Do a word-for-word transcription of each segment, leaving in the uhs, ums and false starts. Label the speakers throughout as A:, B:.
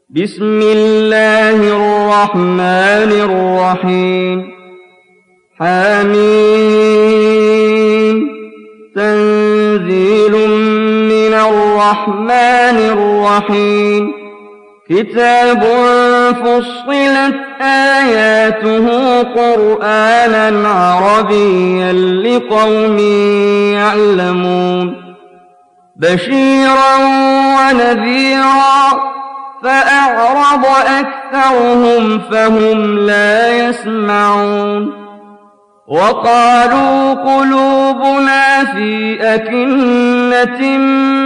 A: بسم الله الرحمن الرحيم حميم تنزيل من الرحمن الرحيم كتاب فصلت آياته قرآنا عربيا لقوم يعلمون بشيرا ونذيرا فأعرض أكثرهم فهم لا يسمعون وقالوا قلوبنا في أكنة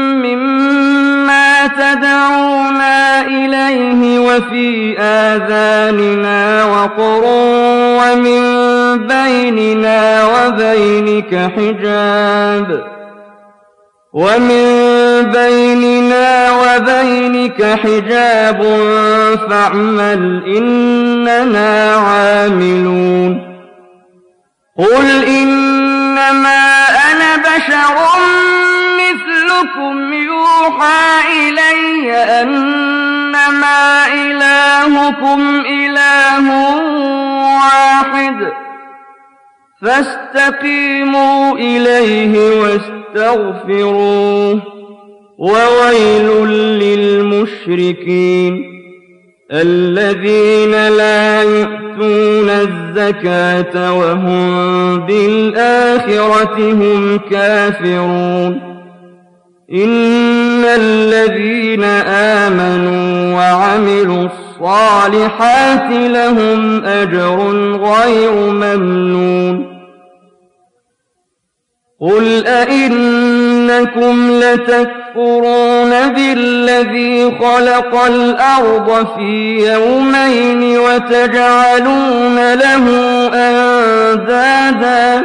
A: مما تدعونا إليه وفي آذاننا وقر ومن بيننا وبينك حجاب ومن بيننا وبينك حجاب فاعمل إننا عاملون قل إنما أنا بشر مثلكم يوحى إلي أنما إلهكم إله واحد فاستقيموا إليه واستغفروه وويل للمشركين الذين لا يؤتون الزكاة وهم بالآخرة هم كافرون إن الذين آمنوا وعملوا الصالحات لهم أجر غير ممنون قل أئنكم لتكفرون بالذي خلق الأرض في يومين وتجعلون له أندادا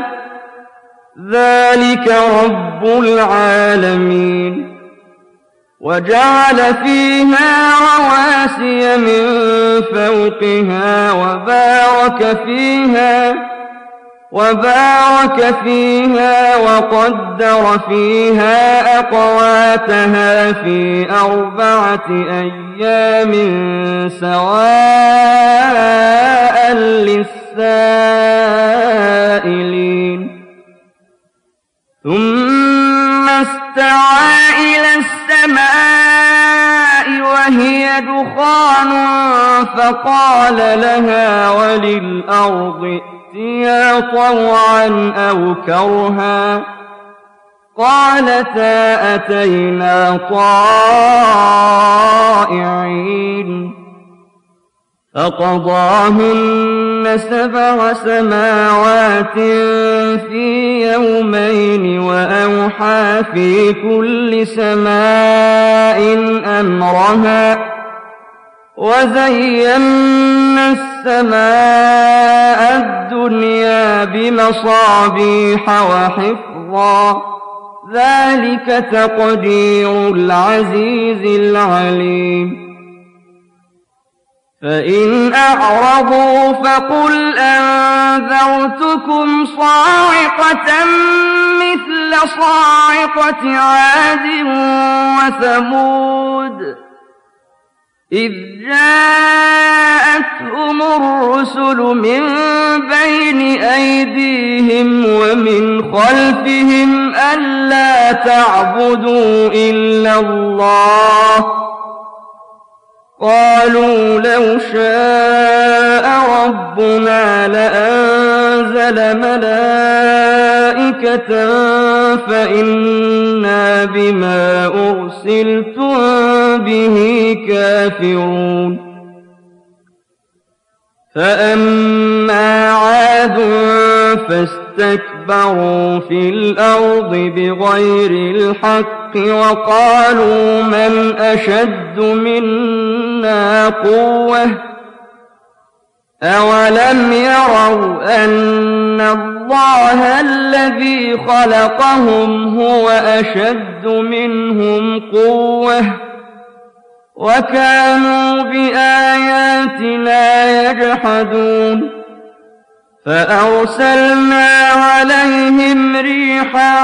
A: ذلك رب العالمين وجعل فيها رواسي من فوقها وبارك فيها وبارك فيها وقدر فيها أقواتها في أربعة أيام سواء للسائلين ثم استوى إلى السماء وهي دخان فقال لها وللأرض ائتيا طوعا أو كرها قالتا أتينا طائعين فقضاهن سبع سماوات في يومين وأوحى في كل سماء أمرها وزينا السماء الدنيا بمصابيح وحفظا ذلك تقدير العزيز العليم فإن أعرضوا فقل أنذرتكم صاعقة مثل صاعقة عاد وثمود إذ جاءتهم الرسل من بين أيديهم ومن خلفهم ألا تعبدوا إلا الله قالوا لو شاء ربنا لأنزل ملائكة فإنا بما أرسلتم به كافرون فأما عاد فاستكبروا في الأرض بغير الحق وقالوا من أشد منا قوة أولم يروا أن الله الذي خلقهم هو أشد منهم قوة وكانوا بآياتنا يجحدون فأرسلنا عليهم ريحا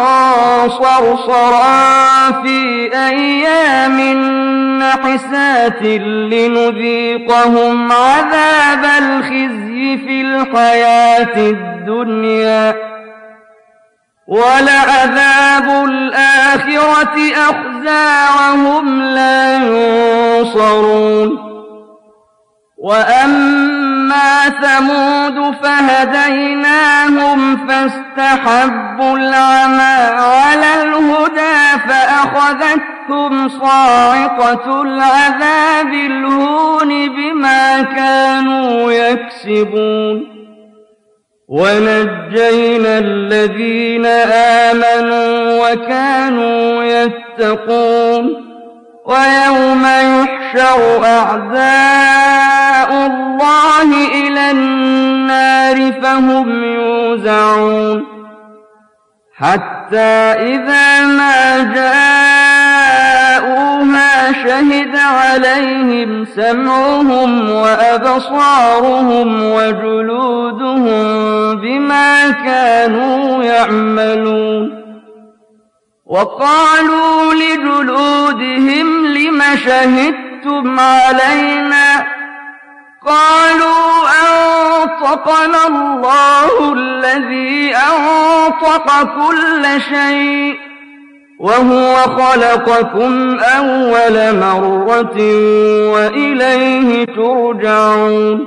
A: صرصرا في أيام نحسات لنذيقهم عذاب الخزي في الحياة الدنيا ولعذاب الآخرة أخزى وهم لا ينصرون. وأما ثمود فهديناهم فاستحبوا العمى على الهدى فأخذتهم صاعقة العذاب الهون بما كانوا يكسبون. ونجينا الذين آمنوا وكانوا يتقون. ويوم يحشر أعداء الله إلى النار فهم يوزعون حتى إذا ما جاءوها شهد عليهم سمعهم وأبصارهم وجلودهم بما كانوا يعملون. وقالوا لجلودهم لم شهدتم علينا قالوا أنطقنا الله الذي أنطق كل شيء وهو خلقكم أول مرة وإليه ترجعون.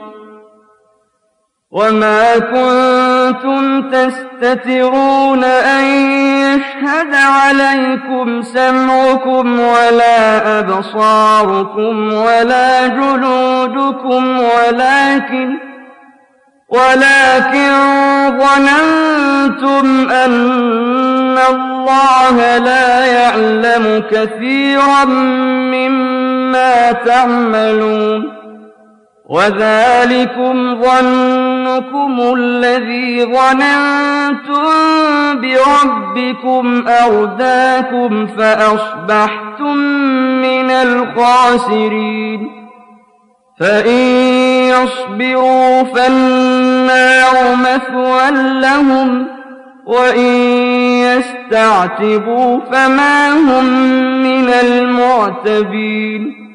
A: وما كنتم تستترون أن يشهد عليكم سمعكم ولا أبصاركم ولا جلودكم ولكن ولكن ظننتم أن الله لا يعلم كثيرا مما تعملون. وذلكم ظنكم الذي ظننتم بربكم أرداكم فأصبحتم من الخاسرين. فإن يصبروا فالنار مثوى لهم وإن يستعتبوا فما هم من المعتبين.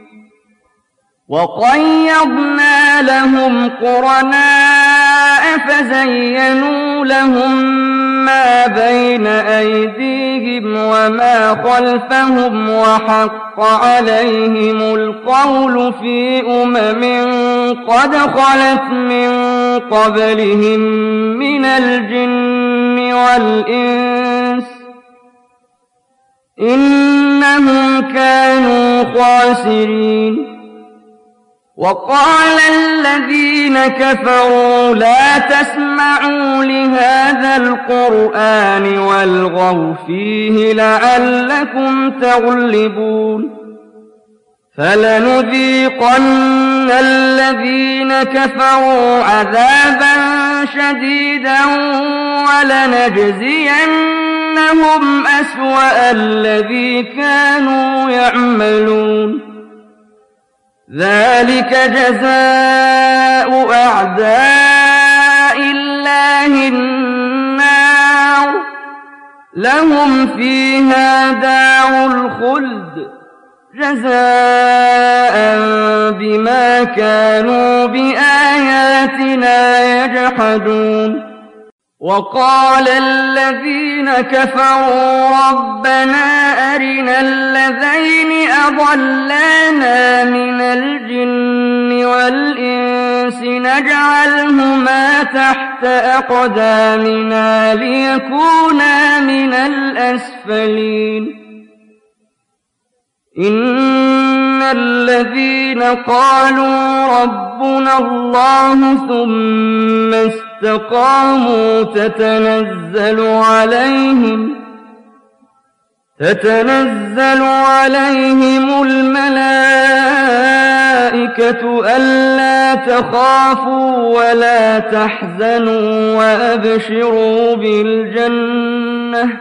A: وقيضنا لهم قرناء فزينوا لهم ما بين أيديهم وما خلفهم وحق عليهم القول في أمم قد خلت من قبلهم من الجن والإنس إنهم كانوا خاسرين. وقال الذين كفروا لا تسمعوا لهذا القرآن والغوا فيه لعلكم تغلبون. فلنذيقن الذين كفروا عذابا شديدا ولنجزينهم أسوأ الذي كانوا يعملون. ذلك جزاء أعداء الله النار لهم فيها دار الخلد جزاء بما كانوا بآياتنا يجحدون. وقال الذين كفروا ربنا أرنا الذين أضلانا من الجن والإنس نجعلهما تحت أقدامنا ليكونا من الأسفلين. إن الذين قالوا ربنا الله ثم استقاموا تتنزل عليهم تتنزل عليهم الملائكة ألا تخافوا ولا تحزنوا وأبشروا بالجنة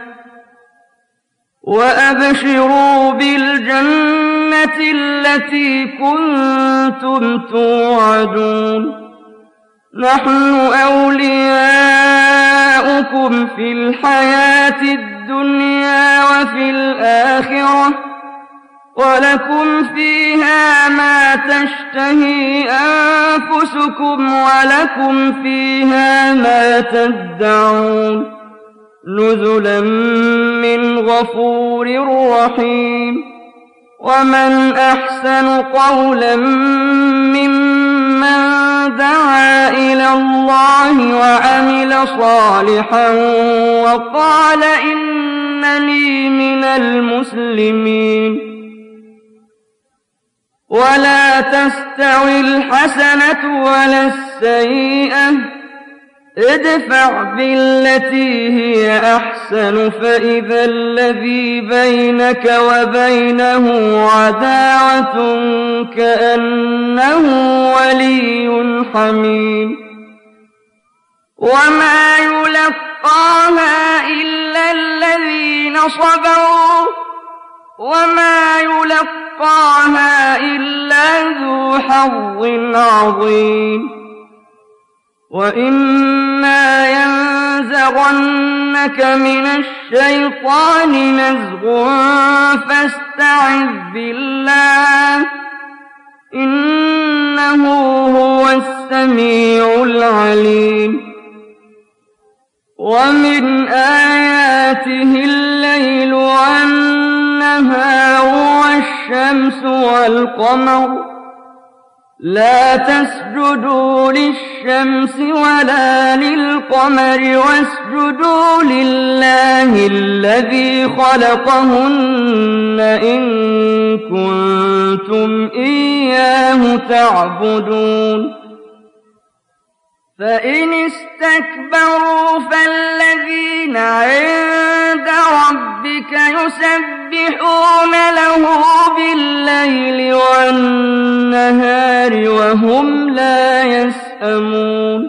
A: وأبشروا بالجنة التي كنتم توعدون. نحن أولياؤكم في الحياة الدنيا وفي الآخرة ولكم فيها ما تشتهي أنفسكم ولكم فيها ما تدعون نزلا من غفور رحيم ومن أحسن قولا ممن دعا إلى الله وعمل صالحا وقال إنني من المسلمين ولا تستوي الحسنة ولا السيئة ادفع بالتي هي أحسن فإذا الذي بينك وبينه عداوة كأنه ولي حميم وما يلقاها إلا الذين صبروا وما يلقاها إلا ذو حظ عظيم وإما ينزغنك من الشيطان نزغ فاستعذ بالله إنه هو السميع العليم ومن آياته الليل والنهار والشمس والقمر لا تسجدوا للشمس ولا للقمر واسجدوا لله الذي خلقهن إن كنتم إياه تعبدون فإن استكبروا فالذين عند ربك يسبحون له بالليل والنهار وهم لا يسأمون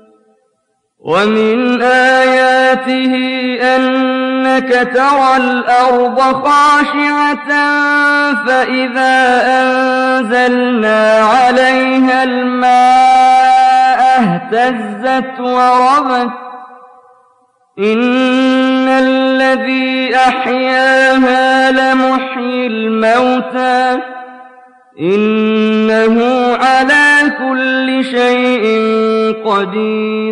A: ومن آياته أنك ترى الأرض خاشعة فإذا أنزلنا عليها الماء اهتزت وربت إن الذي أحياها لمحيي الموتى إنه على كل شيء قدير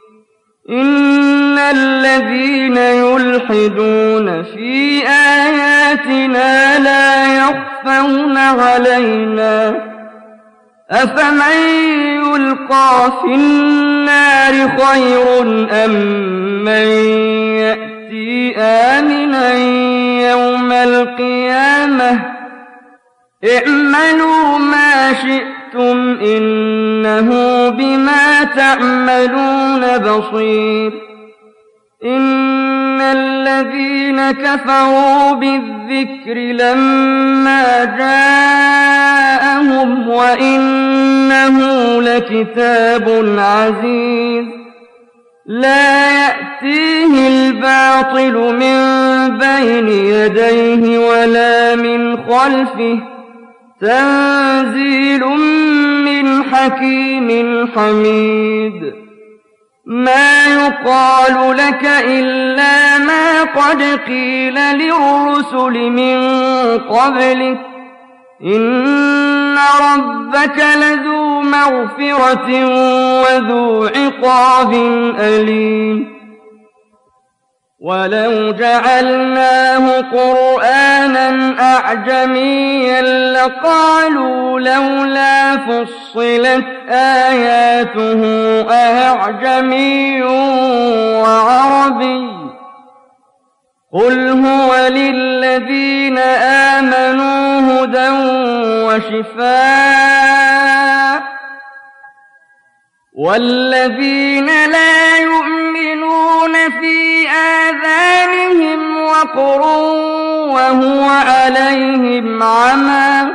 A: إن الذين يلحدون في آياتنا لا يخفون علينا أفمن يلقى في النار خير أم من يأتي آمنا يوم القيامة اعملوا ما شئتم إنه بما تعملون بصير إن الذين كفروا بالذكر لما جاءهم وإنه لكتاب عزيز لا يأتيه الباطل من بين يديه ولا من خلفه تنزيل من حكيم حميد ما يقال لك إلا ما قد قيل للرسل من قبلك إن ربك لذو مغفرة وذو عقاب أليم ولو جعلناه قرآنا أعجميا لقالوا لولا فصلت آياته أعجمي وعربي قل هو للذين آمنوا هدى وشفاء والذين لا يؤمنون في آذانهم وقر وهو عليهم عمى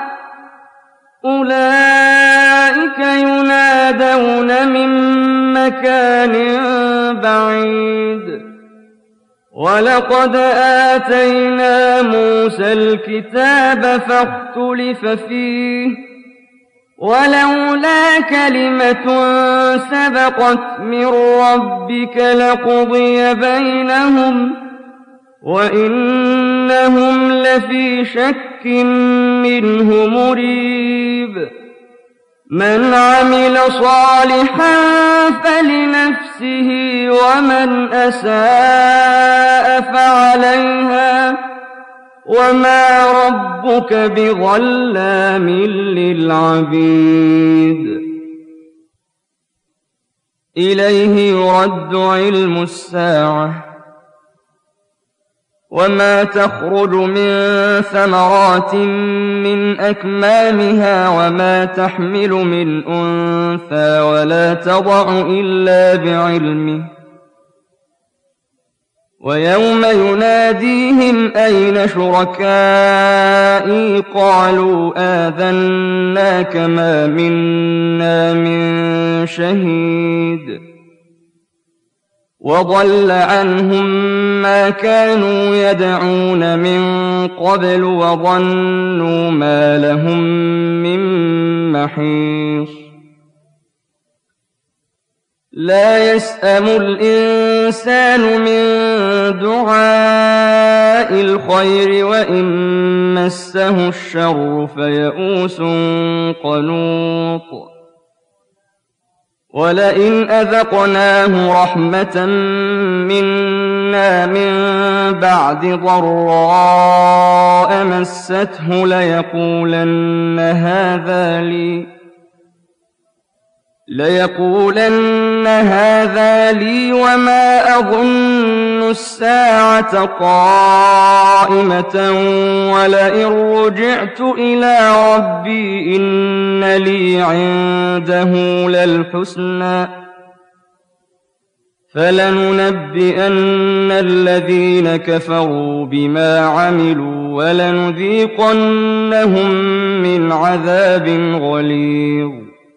A: أولئك ينادون من مكان بعيد ولقد آتينا موسى الكتاب فاختلف فيه ولولا كلمة سبقت من ربك لقضي بينهم وإنهم لفي شك منه مريب من عمل صالحا فلنفسه ومن أساء فعليها وما ربك بظلام للعبيد إليه يرد علم الساعة وما تخرج من ثمرات من أكمامها وما تحمل من أنثى ولا تضع إلا بعلمه ويوم يناديهم أين شركائي قالوا آذناك ما منا من شهيد وضل عنهم ما كانوا يدعون من قبل وظنوا ما لهم من محيص لا يسأم الإنسان من دعاء الخير وإن مسه الشر فيئوس قنوط ولئن أذقناه رحمة منا من بعد ضراء مسته ليقولن هذا لي ليقولن هذا لي وما أظن الساعة قائمة ولئن رجعت إلى ربي إن لي عنده للحسنى فلننبئن الذين كفروا بما عملوا ولنذيقنهم من عذاب غليظ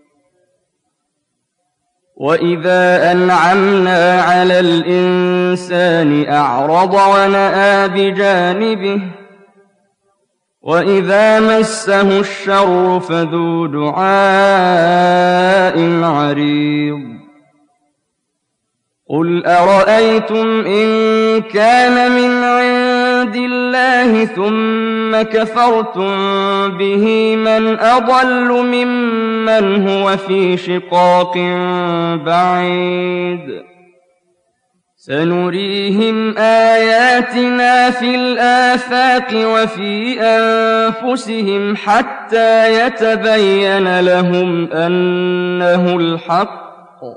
A: وإذا أنعمنا على الإنسان أعرض ونأى بجانبه وإذا مسه الشر فذو دعاء عريض قل أرأيتم إن كان من عند الله ثم كفرتم به من أضل ممن هو في شقاق بعيد سنريهم آياتنا في الآفاق وفي أنفسهم حتى يتبين لهم أنه الحق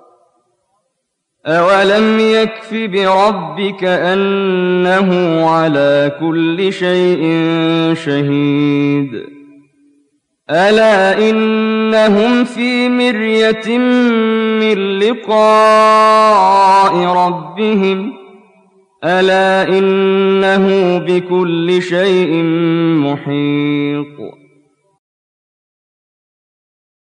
A: أولم يكف بربك أنه على كل شيء شهيد ألا إنهم في مرية من لقاء ربهم ألا إنه بكل شيء محيط